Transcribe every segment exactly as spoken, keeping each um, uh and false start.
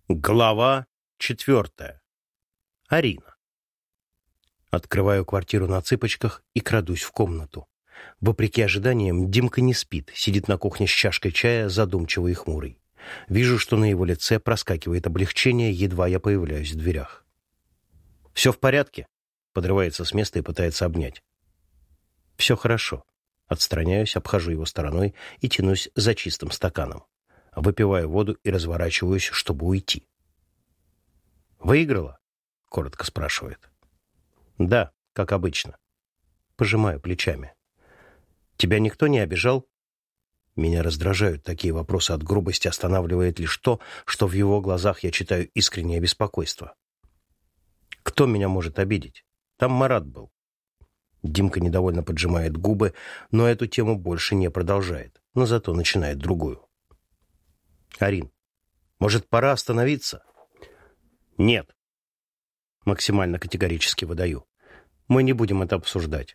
Глава четвертая. Арина. Открываю квартиру на цыпочках и крадусь в комнату. Вопреки ожиданиям, Димка не спит, сидит на кухне с чашкой чая, задумчивый и хмурый. Вижу, что на его лице проскакивает облегчение, едва я появляюсь в дверях. «Все в порядке?» — подрывается с места и пытается обнять. «Все хорошо». Отстраняюсь, обхожу его стороной и тянусь за чистым стаканом. Выпиваю воду и разворачиваюсь, чтобы уйти. «Выиграла?» — коротко спрашивает. «Да, как обычно». Пожимаю плечами. «Тебя никто не обижал?» Меня раздражают такие вопросы, от грубости останавливает лишь то, что в его глазах я читаю искреннее беспокойство. «Кто меня может обидеть? Там Марат был». Димка недовольно поджимает губы, но эту тему больше не продолжает, но зато начинает другую. «Арин, может, пора остановиться?» «Нет». Максимально категорически выдаю. «Мы не будем это обсуждать».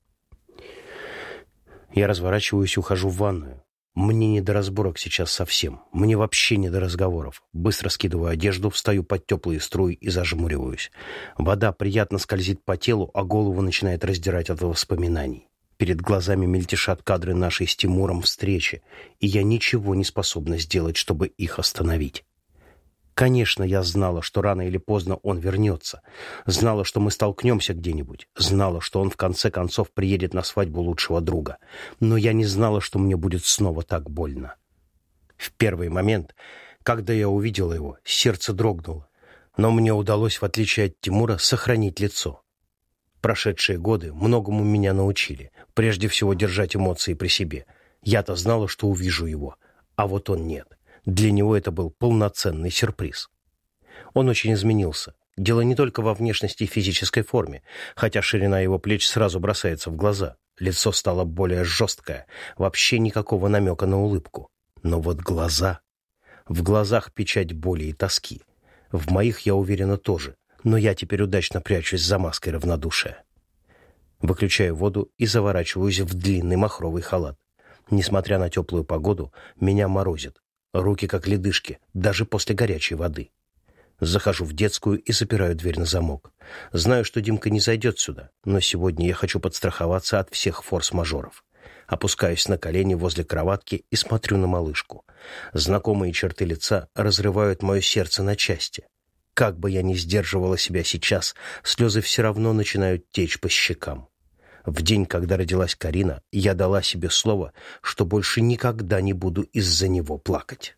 Я разворачиваюсь и ухожу в ванную. Мне не до разборок сейчас совсем. Мне вообще не до разговоров. Быстро скидываю одежду, встаю под теплые струи и зажмуриваюсь. Вода приятно скользит по телу, а голову начинает раздирать от воспоминаний. Перед глазами мельтешат кадры нашей с Тимуром встречи, и я ничего не способна сделать, чтобы их остановить. Конечно, я знала, что рано или поздно он вернется. Знала, что мы столкнемся где-нибудь. Знала, что он в конце концов приедет на свадьбу лучшего друга. Но я не знала, что мне будет снова так больно. В первый момент, когда я увидела его, сердце дрогнуло. Но мне удалось, в отличие от Тимура, сохранить лицо. Прошедшие годы многому меня научили. Прежде всего, держать эмоции при себе. Я-то знала, что увижу его, а вот он нет. Для него это был полноценный сюрприз. Он очень изменился. Дело не только во внешности и физической форме, хотя ширина его плеч сразу бросается в глаза. Лицо стало более жесткое, вообще никакого намека на улыбку. Но вот глаза... В глазах печать боли и тоски. В моих, я уверена, тоже, но я теперь удачно прячусь за маской равнодушия. Выключаю воду и заворачиваюсь в длинный махровый халат. Несмотря на теплую погоду, меня морозит. Руки как ледышки, даже после горячей воды. Захожу в детскую и запираю дверь на замок. Знаю, что Димка не зайдет сюда, но сегодня я хочу подстраховаться от всех форс-мажоров. Опускаюсь на колени возле кроватки и смотрю на малышку. Знакомые черты лица разрывают мое сердце на части. Как бы я ни сдерживала себя сейчас, слезы все равно начинают течь по щекам. В день, когда родилась Карина, я дала себе слово, что больше никогда не буду из-за него плакать.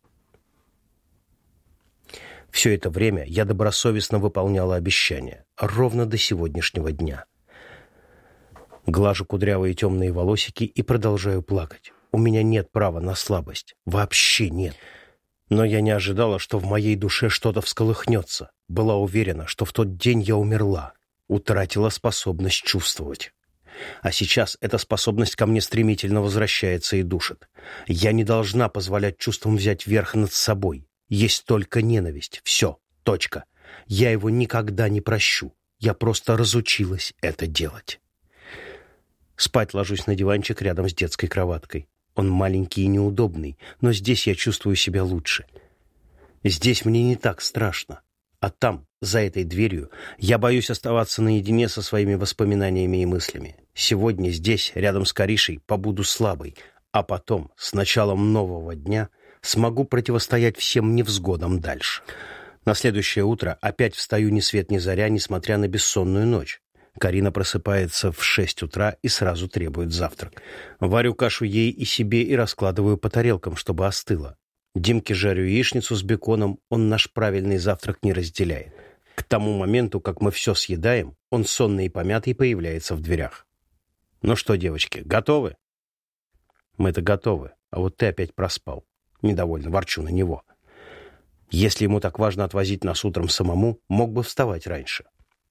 Все это время я добросовестно выполняла обещания, ровно до сегодняшнего дня. Глажу кудрявые темные волосики и продолжаю плакать. У меня нет права на слабость. Вообще нет. Но я не ожидала, что в моей душе что-то всколыхнется. Была уверена, что в тот день я умерла. Утратила способность чувствовать. А сейчас эта способность ко мне стремительно возвращается и душит. Я не должна позволять чувствам взять верх над собой. Есть только ненависть. Все. Точка. Я его никогда не прощу. Я просто разучилась это делать. Спать ложусь на диванчик рядом с детской кроваткой. Он маленький и неудобный, но здесь я чувствую себя лучше. Здесь мне не так страшно. А там, за этой дверью, я боюсь оставаться наедине со своими воспоминаниями и мыслями. Сегодня здесь, рядом с Каришей, побуду слабой, а потом, с началом нового дня, смогу противостоять всем невзгодам дальше. На следующее утро опять встаю ни свет ни заря, несмотря на бессонную ночь. Карина просыпается в шесть утра и сразу требует завтрак. Варю кашу ей и себе и раскладываю по тарелкам, чтобы остыла. Димке жарю яичницу с беконом, он наш правильный завтрак не разделяет. К тому моменту, как мы все съедаем, он сонный и помятый появляется в дверях. «Ну что, девочки, готовы?» «Мы-то готовы, а вот ты опять проспал». Недовольно ворчу на него. Если ему так важно отвозить нас утром самому, мог бы вставать раньше.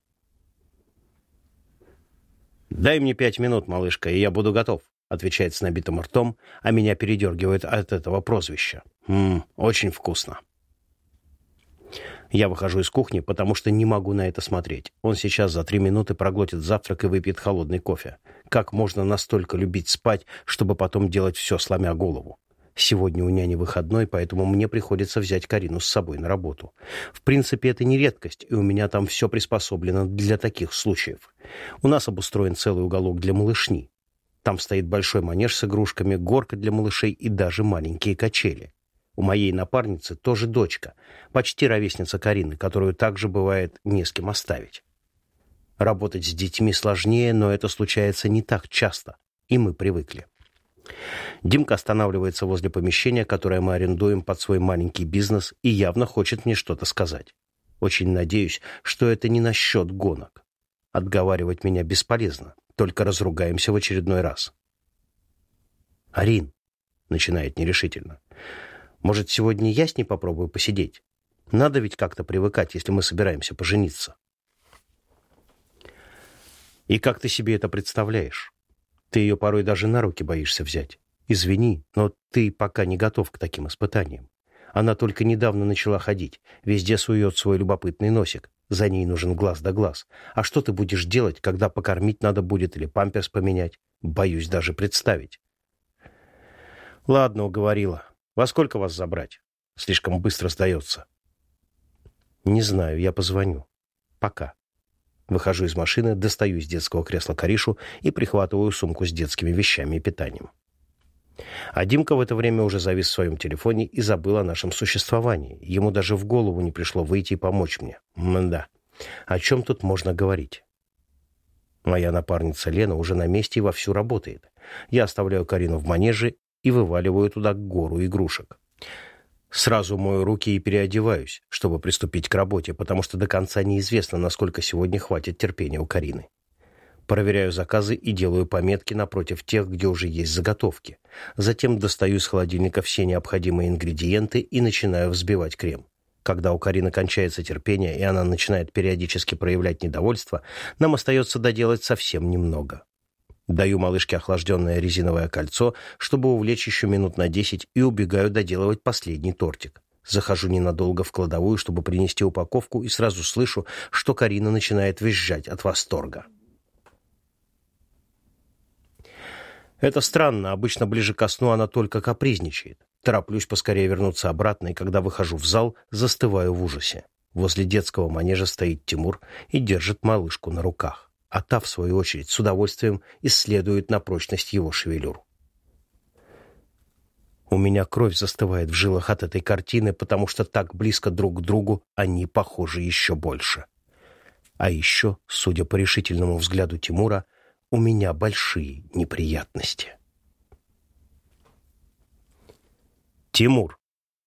«Дай мне пять минут, малышка, и я буду готов», — отвечает с набитым ртом, а меня передергивает от этого прозвища. «Ммм, очень вкусно». Я выхожу из кухни, потому что не могу на это смотреть. Он сейчас за три минуты проглотит завтрак и выпьет холодный кофе. Как можно настолько любить спать, чтобы потом делать все, сломя голову? Сегодня у няни выходной, поэтому мне приходится взять Карину с собой на работу. В принципе, это не редкость, и у меня там все приспособлено для таких случаев. У нас обустроен целый уголок для малышни. Там стоит большой манеж с игрушками, горка для малышей и даже маленькие качели. У моей напарницы тоже дочка, почти ровесница Карины, которую также бывает не с кем оставить. Работать с детьми сложнее, но это случается не так часто, и мы привыкли. Димка останавливается возле помещения, которое мы арендуем под свой маленький бизнес, и явно хочет мне что-то сказать. Очень надеюсь, что это не насчет гонок. Отговаривать меня бесполезно, только разругаемся в очередной раз. «Арин», — начинает нерешительно, — «может, сегодня я с ней попробую посидеть? Надо ведь как-то привыкать, если мы собираемся пожениться». «И как ты себе это представляешь? Ты ее порой даже на руки боишься взять. Извини, но ты пока не готов к таким испытаниям. Она только недавно начала ходить, везде сует свой любопытный носик. За ней нужен глаз да глаз. А что ты будешь делать, когда покормить надо будет или памперс поменять? Боюсь даже представить». «Ладно, уговорила. Во сколько вас забрать? Слишком быстро сдается». «Не знаю, я позвоню. Пока». Выхожу из машины, достаю из детского кресла Каришу и прихватываю сумку с детскими вещами и питанием. А Димка в это время уже завис в своем телефоне и забыл о нашем существовании. Ему даже в голову не пришло выйти и помочь мне. Мда, о чем тут можно говорить? Моя напарница Лена уже на месте и вовсю работает. Я оставляю Карину в манеже и вываливаю туда гору игрушек. Сразу мою руки и переодеваюсь, чтобы приступить к работе, потому что до конца неизвестно, насколько сегодня хватит терпения у Карины. Проверяю заказы и делаю пометки напротив тех, где уже есть заготовки. Затем достаю из холодильника все необходимые ингредиенты и начинаю взбивать крем. Когда у Карины кончается терпение, и она начинает периодически проявлять недовольство, нам остается доделать совсем немного. Даю малышке охлажденное резиновое кольцо, чтобы увлечь еще минут на десять, и убегаю доделывать последний тортик. Захожу ненадолго в кладовую, чтобы принести упаковку, и сразу слышу, что Карина начинает визжать от восторга. Это странно, обычно ближе ко сну она только капризничает. Тороплюсь поскорее вернуться обратно, и когда выхожу в зал, застываю в ужасе. Возле детского манежа стоит Тимур и держит малышку на руках. А та, в свою очередь, с удовольствием исследует на прочность его шевелюр. У меня кровь застывает в жилах от этой картины, потому что так близко друг к другу они похожи еще больше. А еще, судя по решительному взгляду Тимура, у меня большие неприятности. Тимур.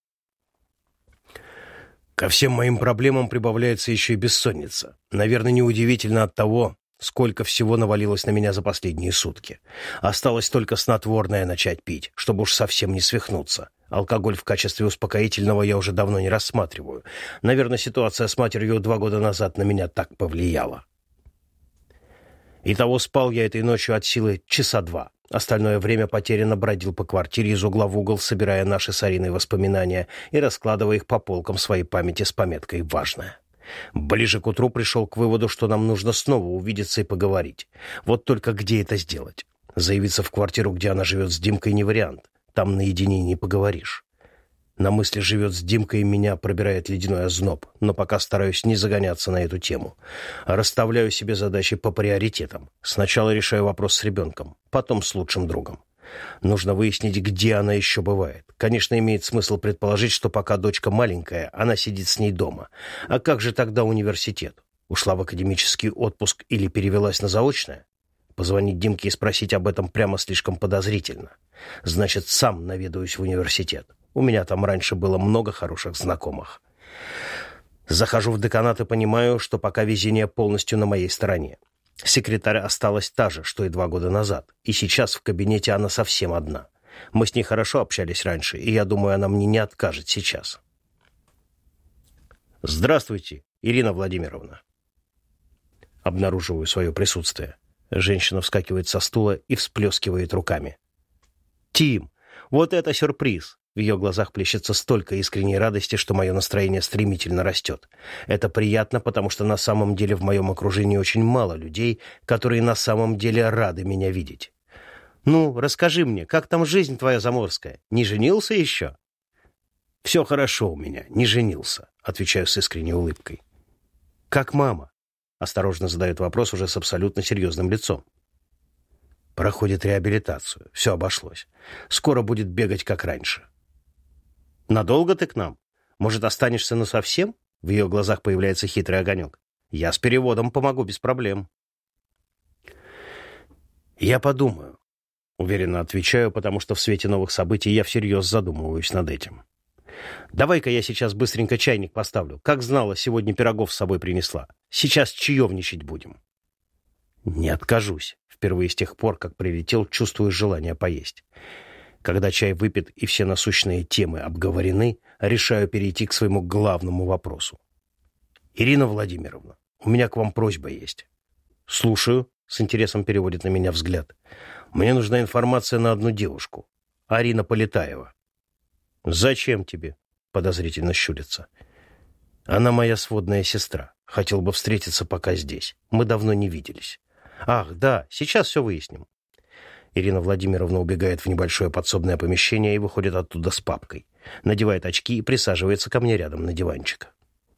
Ко всем моим проблемам прибавляется еще и бессонница. Наверное, неудивительно от того, сколько всего навалилось на меня за последние сутки. Осталось только снотворное начать пить, чтобы уж совсем не свихнуться. Алкоголь в качестве успокоительного я уже давно не рассматриваю. Наверное, ситуация с матерью два года назад на меня так повлияла. Итого спал я этой ночью от силы часа два. Остальное время потерянно бродил по квартире из угла в угол, собирая наши с Ариной воспоминания и раскладывая их по полкам своей памяти с пометкой «Важное». Ближе к утру пришел к выводу, что нам нужно снова увидеться и поговорить. Вот только где это сделать? Заявиться в квартиру, где она живет с Димкой, не вариант. Там наедине не поговоришь. На мысли «живет с Димкой» меня пробирает ледяной озноб, но пока стараюсь не загоняться на эту тему. Расставляю себе задачи по приоритетам. Сначала решаю вопрос с ребенком, потом с лучшим другом. Нужно выяснить, где она еще бывает. Конечно, имеет смысл предположить, что пока дочка маленькая, она сидит с ней дома. А как же тогда университет? Ушла в академический отпуск или перевелась на заочное? Позвонить Димке и спросить об этом прямо слишком подозрительно. Значит, сам наведаюсь в университет. У меня там раньше было много хороших знакомых. Захожу в деканат и понимаю, что пока везение полностью на моей стороне. Секретарь осталась та же, что и два года назад, и сейчас в кабинете она совсем одна. Мы с ней хорошо общались раньше, и я думаю, она мне не откажет сейчас. «Здравствуйте, Ирина Владимировна». Обнаруживаю свое присутствие. Женщина вскакивает со стула и всплескивает руками. «Тим, вот это сюрприз!» В ее глазах плещется столько искренней радости, что мое настроение стремительно растет. Это приятно, потому что на самом деле в моем окружении очень мало людей, которые на самом деле рады меня видеть. Ну, расскажи мне, как там жизнь твоя заморская? Не женился еще?» «Все хорошо у меня, не женился», — отвечаю с искренней улыбкой. «Как мама?» — осторожно задает вопрос уже с абсолютно серьезным лицом. «Проходит реабилитацию, все обошлось. Скоро будет бегать, как раньше». «Надолго ты к нам? Может, останешься насовсем?» В ее глазах появляется хитрый огонек. «Я с переводом помогу без проблем». «Я подумаю», — уверенно отвечаю, потому что в свете новых событий я всерьез задумываюсь над этим. «Давай-ка я сейчас быстренько чайник поставлю. Как знала, сегодня пирогов с собой принесла. Сейчас чаевничать будем». «Не откажусь». Впервые с тех пор, как прилетел, чувствую желание поесть. Когда чай выпит и все насущные темы обговорены, решаю перейти к своему главному вопросу. «Ирина Владимировна, у меня к вам просьба есть». «Слушаю», — с интересом переводит на меня взгляд. «Мне нужна информация на одну девушку. Арина Полетаева». «Зачем тебе?» — подозрительно щурится. «Она моя сводная сестра. Хотел бы встретиться пока здесь. Мы давно не виделись». «Ах, да, сейчас все выясним». Ирина Владимировна убегает в небольшое подсобное помещение и выходит оттуда с папкой. Надевает очки и присаживается ко мне рядом на диванчик.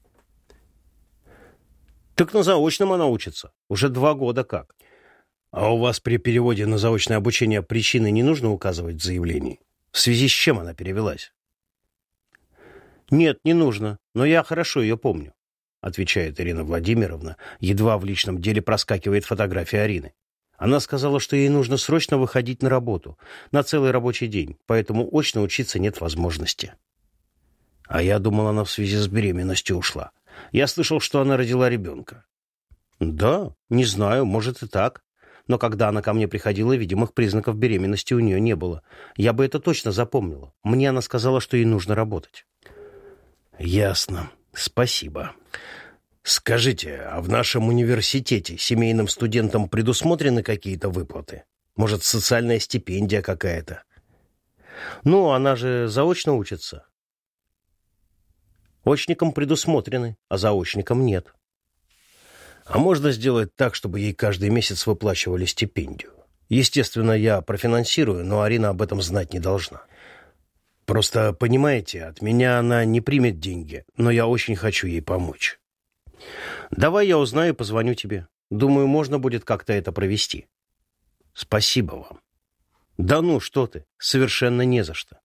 «Так на заочном она учится. Уже два года как. А у вас при переводе на заочное обучение причины не нужно указывать в заявлении? В связи с чем она перевелась?» «Нет, не нужно, но я хорошо ее помню», — отвечает Ирина Владимировна, едва в личном деле проскакивает фотография Арины. Она сказала, что ей нужно срочно выходить на работу, на целый рабочий день, поэтому очно учиться нет возможности. А я думал, она в связи с беременностью ушла. Я слышал, что она родила ребенка. Да, не знаю, может и так. Но когда она ко мне приходила, видимых признаков беременности у нее не было. Я бы это точно запомнила. Мне она сказала, что ей нужно работать. Ясно. Спасибо. Скажите, а в нашем университете семейным студентам предусмотрены какие-то выплаты? Может, социальная стипендия какая-то? Ну, она же заочно учится. Очникам предусмотрены, а заочникам нет. А можно сделать так, чтобы ей каждый месяц выплачивали стипендию? Естественно, я профинансирую, но Арина об этом знать не должна. Просто, понимаете, от меня она не примет деньги, но я очень хочу ей помочь. Давай я узнаю и позвоню тебе. Думаю, можно будет как-то это провести. Спасибо вам. Да ну, что ты, совершенно не за что.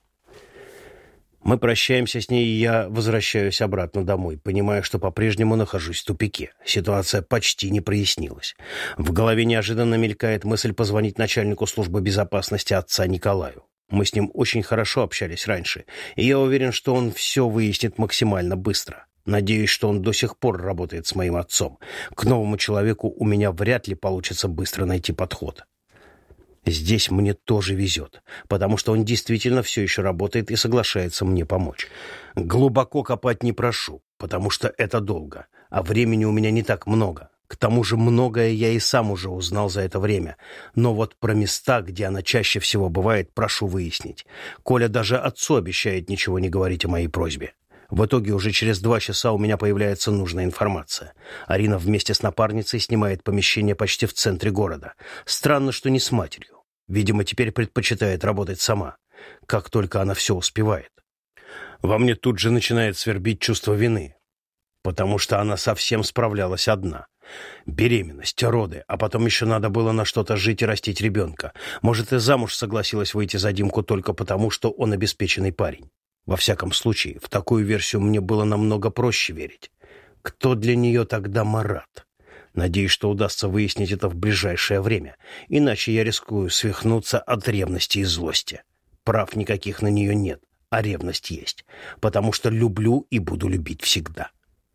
Мы прощаемся с ней, и я возвращаюсь обратно домой, понимая, что по-прежнему нахожусь в тупике. Ситуация почти не прояснилась. В голове неожиданно мелькает мысль позвонить начальнику службы безопасности отца Николаю. Мы с ним очень хорошо общались раньше, и я уверен, что он все выяснит максимально быстро. Надеюсь, что он до сих пор работает с моим отцом. К новому человеку у меня вряд ли получится быстро найти подход. Здесь мне тоже везет, потому что он действительно все еще работает и соглашается мне помочь. Глубоко копать не прошу, потому что это долго, а времени у меня не так много. К тому же многое я и сам уже узнал за это время. Но вот про места, где она чаще всего бывает, прошу выяснить. Коля даже отцу обещает ничего не говорить о моей просьбе. В итоге уже через два часа у меня появляется нужная информация. Арина вместе с напарницей снимает помещение почти в центре города. Странно, что не с матерью. Видимо, теперь предпочитает работать сама, как только она все успевает. Во мне тут же начинает свербить чувство вины, потому что она совсем справлялась одна. Беременность, роды, а потом еще надо было на что-то жить и растить ребенка. Может, и замуж согласилась выйти за Димку только потому, что он обеспеченный парень. Во всяком случае, в такую версию мне было намного проще верить. Кто для нее тогда Марат? Надеюсь, что удастся выяснить это в ближайшее время, иначе я рискую свихнуться от ревности и злости. Прав никаких на нее нет, а ревность есть, потому что люблю и буду любить всегда.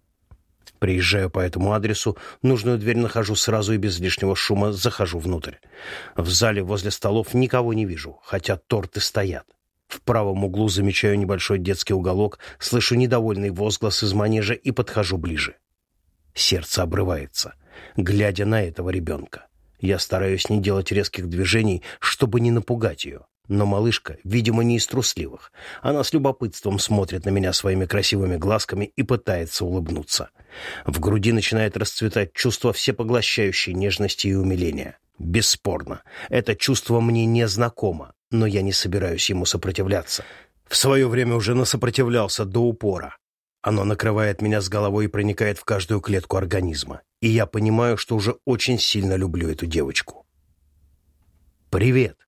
Приезжаю по этому адресу, нужную дверь нахожу сразу и без лишнего шума захожу внутрь. В зале возле столов никого не вижу, хотя торты стоят. В правом углу замечаю небольшой детский уголок, слышу недовольный возглас из манежа и подхожу ближе. Сердце обрывается, глядя на этого ребенка. Я стараюсь не делать резких движений, чтобы не напугать ее. Но малышка, видимо, не из трусливых. Она с любопытством смотрит на меня своими красивыми глазками и пытается улыбнуться. В груди начинает расцветать чувство всепоглощающей нежности и умиления. Бесспорно, это чувство мне не знакомо, но я не собираюсь ему сопротивляться. В свое время уже насопротивлялся до упора. Оно накрывает меня с головой и проникает в каждую клетку организма. И я понимаю, что уже очень сильно люблю эту девочку. «Привет!»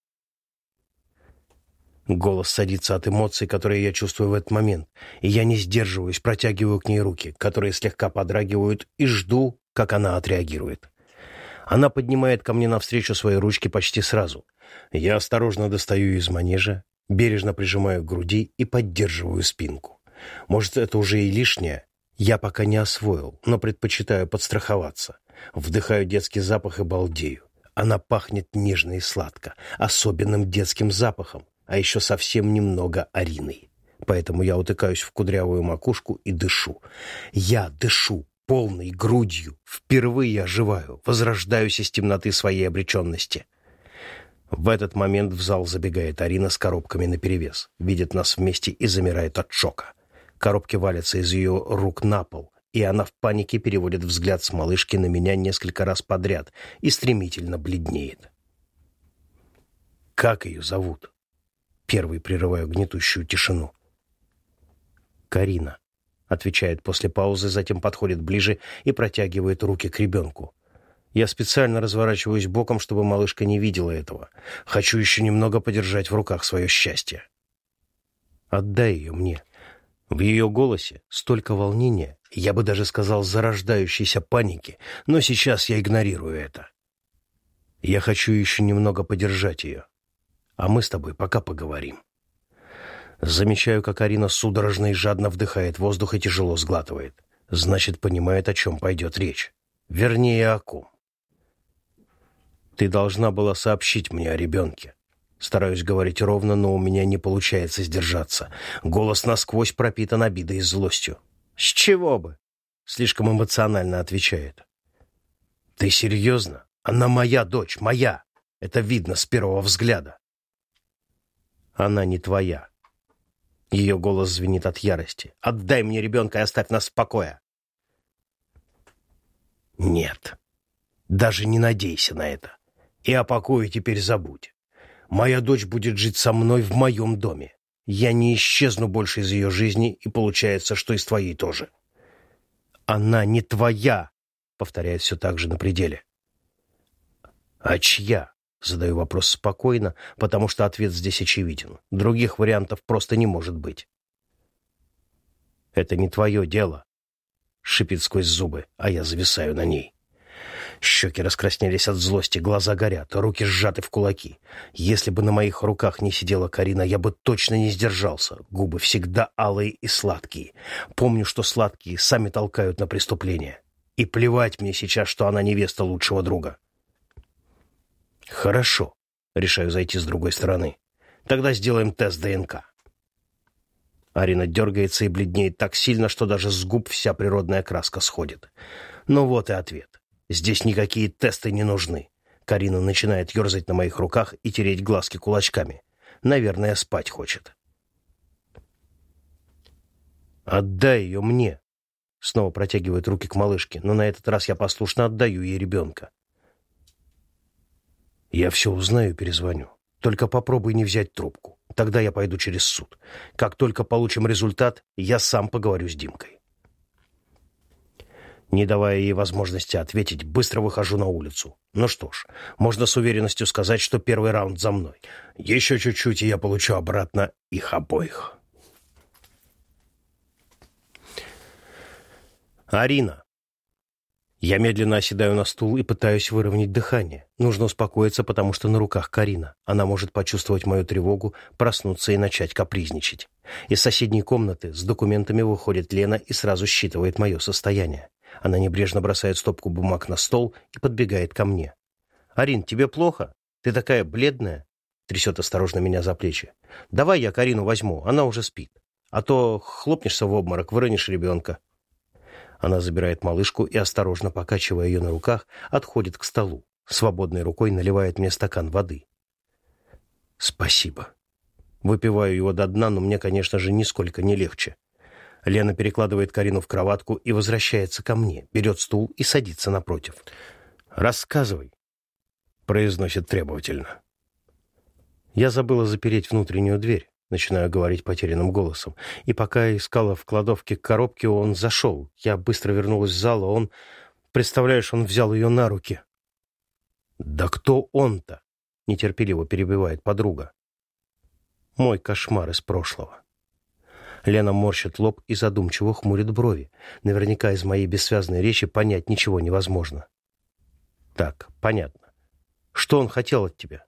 Голос садится от эмоций, которые я чувствую в этот момент, и я не сдерживаюсь, протягиваю к ней руки, которые слегка подрагивают, и жду, как она отреагирует. Она поднимает ко мне навстречу свои ручки почти сразу. Я осторожно достаю из манежа, бережно прижимаю к груди и поддерживаю спинку. Может, это уже и лишнее? Я пока не освоил, но предпочитаю подстраховаться. Вдыхаю детский запах и балдею. Она пахнет нежно и сладко, особенным детским запахом, а еще совсем немного Ариной. Поэтому я утыкаюсь в кудрявую макушку и дышу. Я дышу полной грудью. Впервые оживаю, возрождаюсь из темноты своей обреченности. В этот момент в зал забегает Арина с коробками наперевес, видит нас вместе и замирает от шока. Коробки валятся из ее рук на пол, и она в панике переводит взгляд с малышки на меня несколько раз подряд и стремительно бледнеет. «Как ее зовут?» Первый прерываю гнетущую тишину. «Карина», — отвечает после паузы, затем подходит ближе и протягивает руки к ребенку. Я специально разворачиваюсь боком, чтобы малышка не видела этого. Хочу еще немного подержать в руках свое счастье. «Отдай ее мне». В ее голосе столько волнения, я бы даже сказал зарождающейся паники, но сейчас я игнорирую это. Я хочу еще немного подержать ее. А мы с тобой пока поговорим. Замечаю, как Арина судорожно и жадно вдыхает воздух и тяжело сглатывает. Значит, понимает, о чем пойдет речь. Вернее, о ком. Ты должна была сообщить мне о ребенке. Стараюсь говорить ровно, но у меня не получается сдержаться. Голос насквозь пропитан обидой и злостью. «С чего бы?» — слишком эмоционально отвечает. «Ты серьезно? Она моя дочь, моя. Это видно с первого взгляда». «Она не твоя». Ее голос звенит от ярости. «Отдай мне ребенка и оставь нас в покое». «Нет, даже не надейся на это. И о покое теперь забудь. Моя дочь будет жить со мной в моем доме. Я не исчезну больше из ее жизни, и получается, что из твоей тоже». «Она не твоя», — повторяет все так же на пределе. «А чья?» — задаю вопрос спокойно, потому что ответ здесь очевиден. Других вариантов просто не может быть. «Это не твое дело», — шипит сквозь зубы, а я зависаю на ней. Щеки раскраснелись от злости, глаза горят, руки сжаты в кулаки. Если бы на моих руках не сидела Карина, я бы точно не сдержался. Губы всегда алые и сладкие. Помню, что сладкие сами толкают на преступление. И плевать мне сейчас, что она невеста лучшего друга. «Хорошо», — решаю зайти с другой стороны. «Тогда сделаем тест ДНК». Арина дергается и бледнеет так сильно, что даже с губ вся природная краска сходит. Ну вот и ответ. Здесь никакие тесты не нужны. Карина начинает ерзать на моих руках и тереть глазки кулачками. Наверное, спать хочет. «Отдай ее мне!» Снова протягивает руки к малышке, но на этот раз я послушно отдаю ей ребенка. «Я все узнаю и перезвоню. Только попробуй не взять трубку. Тогда я пойду через суд. Как только получим результат, я сам поговорю с Димкой». Не давая ей возможности ответить, быстро выхожу на улицу. Ну что ж, можно с уверенностью сказать, что первый раунд за мной. Еще чуть-чуть, и я получу обратно их обоих. Арина. Я медленно оседаю на стул и пытаюсь выровнять дыхание. Нужно успокоиться, потому что на руках Карина. Она может почувствовать мою тревогу, проснуться и начать капризничать. Из соседней комнаты с документами выходит Лена и сразу считывает мое состояние. Она небрежно бросает стопку бумаг на стол и подбегает ко мне. «Арин, тебе плохо? Ты такая бледная?» Трясет осторожно меня за плечи. «Давай я Карину возьму, она уже спит. А то хлопнешься в обморок, выронишь ребенка». Она забирает малышку и, осторожно покачивая ее на руках, отходит к столу. Свободной рукой наливает мне стакан воды. «Спасибо». Выпиваю его до дна, но мне, конечно же, нисколько не легче. Лена перекладывает Карину в кроватку и возвращается ко мне, берет стул и садится напротив. «Рассказывай». произносит требовательно. Я забыла запереть внутреннюю дверь. Начинаю говорить потерянным голосом. И пока искала в кладовке коробки, он зашел. Я быстро вернулась в зал, а он... Представляешь, он взял ее на руки. «Да кто он-то?» — нетерпеливо перебивает подруга. «Мой кошмар из прошлого». Лена морщит лоб и задумчиво хмурит брови. Наверняка из моей бессвязной речи понять ничего невозможно. «Так, понятно. Что он хотел от тебя?»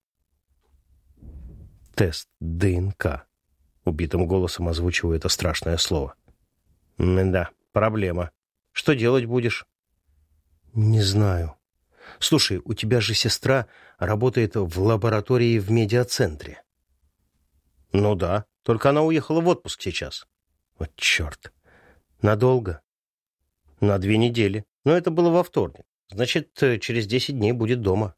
«Тест ДНК», — убитым голосом озвучиваю это страшное слово. «Да, проблема. Что делать будешь?» «Не знаю. Слушай, у тебя же сестра работает в лаборатории в медиацентре». «Ну да, только она уехала в отпуск сейчас». «Вот черт. Надолго?» «На две недели. Но это было во вторник. Значит, через десять дней будет дома».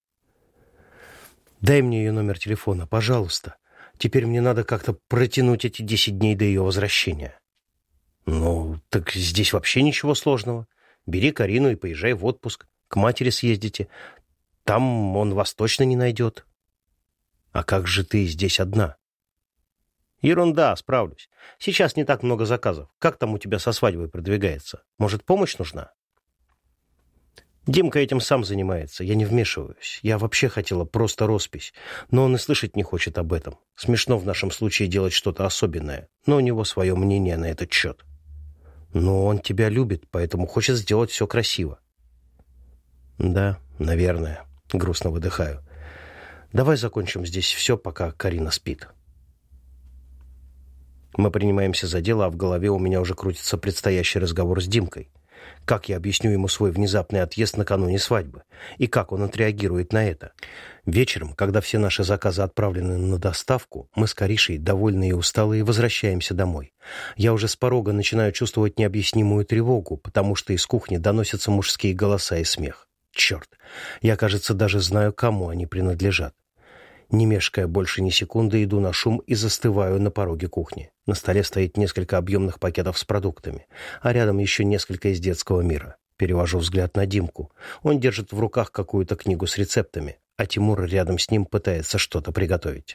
«Дай мне ее номер телефона, пожалуйста. Теперь мне надо как-то протянуть эти десять дней до ее возвращения». «Ну, так здесь вообще ничего сложного. Бери Карину и поезжай в отпуск. К матери съездите. Там он вас точно не найдет». «А как же ты здесь одна?» «Ерунда, справлюсь. Сейчас не так много заказов. Как там у тебя со свадьбой продвигается? Может, помощь нужна?» «Димка этим сам занимается, я не вмешиваюсь. Я вообще хотела просто роспись, но он и слышать не хочет об этом. Смешно в нашем случае делать что-то особенное, но у него свое мнение на этот счет. Но он тебя любит, поэтому хочет сделать все красиво». «Да, наверное», — грустно выдыхаю. «Давай закончим здесь все, пока Карина спит». Мы принимаемся за дело, а в голове у меня уже крутится предстоящий разговор с Димкой. Как я объясню ему свой внезапный отъезд накануне свадьбы? И как он отреагирует на это? Вечером, когда все наши заказы отправлены на доставку, мы с Каришей, довольные и усталые, возвращаемся домой. Я уже с порога начинаю чувствовать необъяснимую тревогу, потому что из кухни доносятся мужские голоса и смех. Черт! Я, кажется, даже знаю, кому они принадлежат. Не мешкая больше ни секунды, иду на шум и застываю на пороге кухни. На столе стоит несколько объемных пакетов с продуктами, а рядом еще несколько из детского мира. Перевожу взгляд на Димку. Он держит в руках какую-то книгу с рецептами, а Тимур рядом с ним пытается что-то приготовить.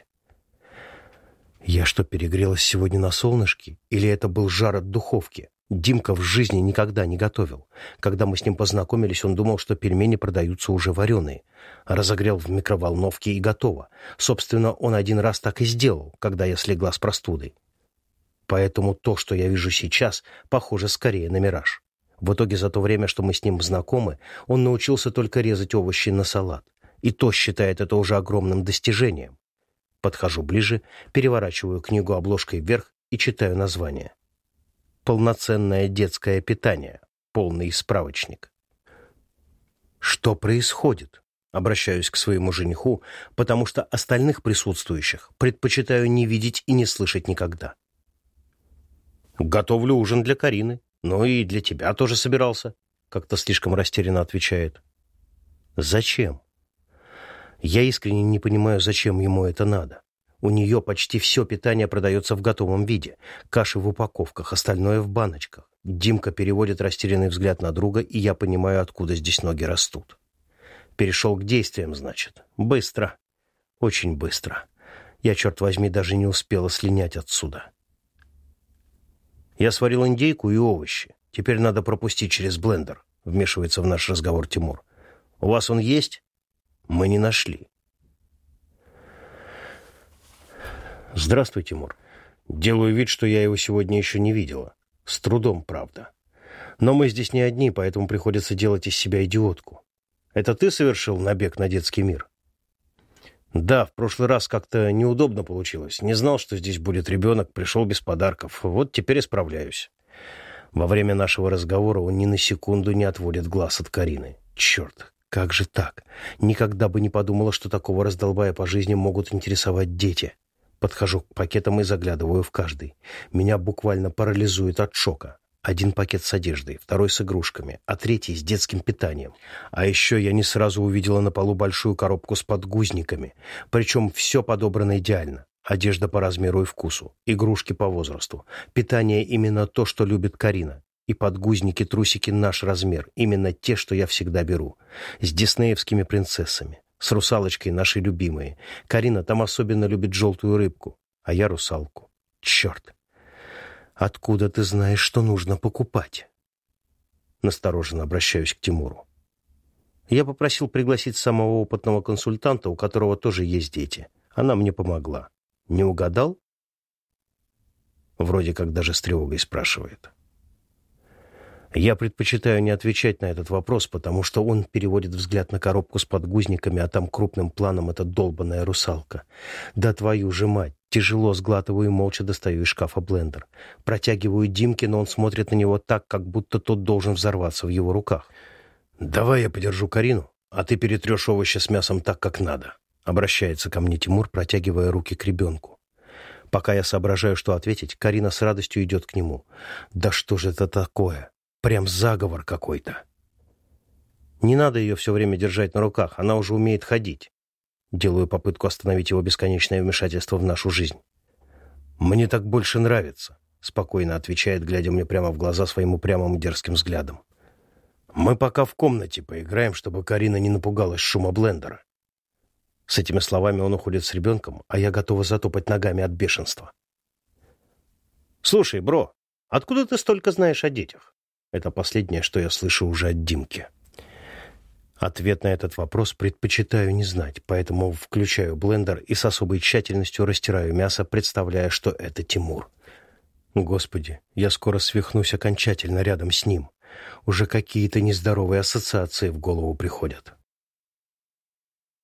Я что, перегрелась сегодня на солнышке? Или это был жар от духовки? Димка в жизни никогда не готовил. Когда мы с ним познакомились, он думал, что пельмени продаются уже вареные. Разогрел в микроволновке и готово. Собственно, он один раз так и сделал, когда я слегла с простудой. Поэтому то, что я вижу сейчас, похоже скорее на мираж. В итоге за то время, что мы с ним знакомы, он научился только резать овощи на салат. И то считает это уже огромным достижением. Подхожу ближе, переворачиваю книгу обложкой вверх и читаю название. «Полноценное детское питание. Полный справочник». «Что происходит?» Обращаюсь к своему жениху, потому что остальных присутствующих предпочитаю не видеть и не слышать никогда. «Готовлю ужин для Карины. Ну и для тебя тоже собирался», — как-то слишком растерянно отвечает. «Зачем?» Я искренне не понимаю, зачем ему это надо. У нее почти все питание продается в готовом виде. Каши в упаковках, остальное в баночках. Димка переводит растерянный взгляд на друга, и я понимаю, откуда здесь ноги растут. Перешел к действиям, значит. Быстро. Очень быстро. Я, черт возьми, даже не успела слинять отсюда. Я сварил индейку и овощи. Теперь надо пропустить через блендер, вмешивается в наш разговор Тимур. У вас он есть? Мы не нашли. Здравствуй, Тимур. Делаю вид, что я его сегодня еще не видела. С трудом, правда. Но мы здесь не одни, поэтому приходится делать из себя идиотку. Это ты совершил набег на детский мир? Да, в прошлый раз как-то неудобно получилось. Не знал, что здесь будет ребенок, пришел без подарков. Вот теперь исправляюсь. Во время нашего разговора он ни на секунду не отводит глаз от Карины. Черт, как же так? Никогда бы не подумала, что такого раздолбая по жизни могут интересовать дети. Подхожу к пакетам и заглядываю в каждый. Меня буквально парализует от шока. Один пакет с одеждой, второй с игрушками, а третий с детским питанием. А еще я не сразу увидела на полу большую коробку с подгузниками. Причем все подобрано идеально. Одежда по размеру и вкусу, игрушки по возрасту. Питание именно то, что любит Карина. И подгузники, трусики наш размер. Именно те, что я всегда беру. С диснеевскими принцессами. С русалочкой нашей любимой. Карина там особенно любит желтую рыбку, а я русалку. Черт! Откуда ты знаешь, что нужно покупать? Настороженно обращаюсь к Тимуру. Я попросил пригласить самого опытного консультанта, у которого тоже есть дети. Она мне помогла. Не угадал? Вроде как даже с тревогой спрашивает. Я предпочитаю не отвечать на этот вопрос, потому что он переводит взгляд на коробку с подгузниками, а там крупным планом эта долбаная русалка. Да твою же мать! Тяжело сглатываю и молча достаю из шкафа блендер. Протягиваю Димке, но он смотрит на него так, как будто тот должен взорваться в его руках. «Давай я подержу Карину, а ты перетрешь овощи с мясом так, как надо», — обращается ко мне Тимур, протягивая руки к ребенку. Пока я соображаю, что ответить, Карина с радостью идет к нему. «Да что же это такое? Прям заговор какой-то». Не надо ее все время держать на руках, она уже умеет ходить. Делаю попытку остановить его бесконечное вмешательство в нашу жизнь. «Мне так больше нравится», — спокойно отвечает, глядя мне прямо в глаза своим упрямым и дерзким взглядом. «Мы пока в комнате поиграем, чтобы Карина не напугалась шума блендера». С этими словами он уходит с ребенком, а я готова затопать ногами от бешенства. «Слушай, бро, откуда ты столько знаешь о детях?» Это последнее, что я слышу уже от Димки. Ответ на этот вопрос предпочитаю не знать, поэтому включаю блендер и с особой тщательностью растираю мясо, представляя, что это Тимур. Господи, я скоро свихнусь окончательно рядом с ним. Уже какие-то нездоровые ассоциации в голову приходят.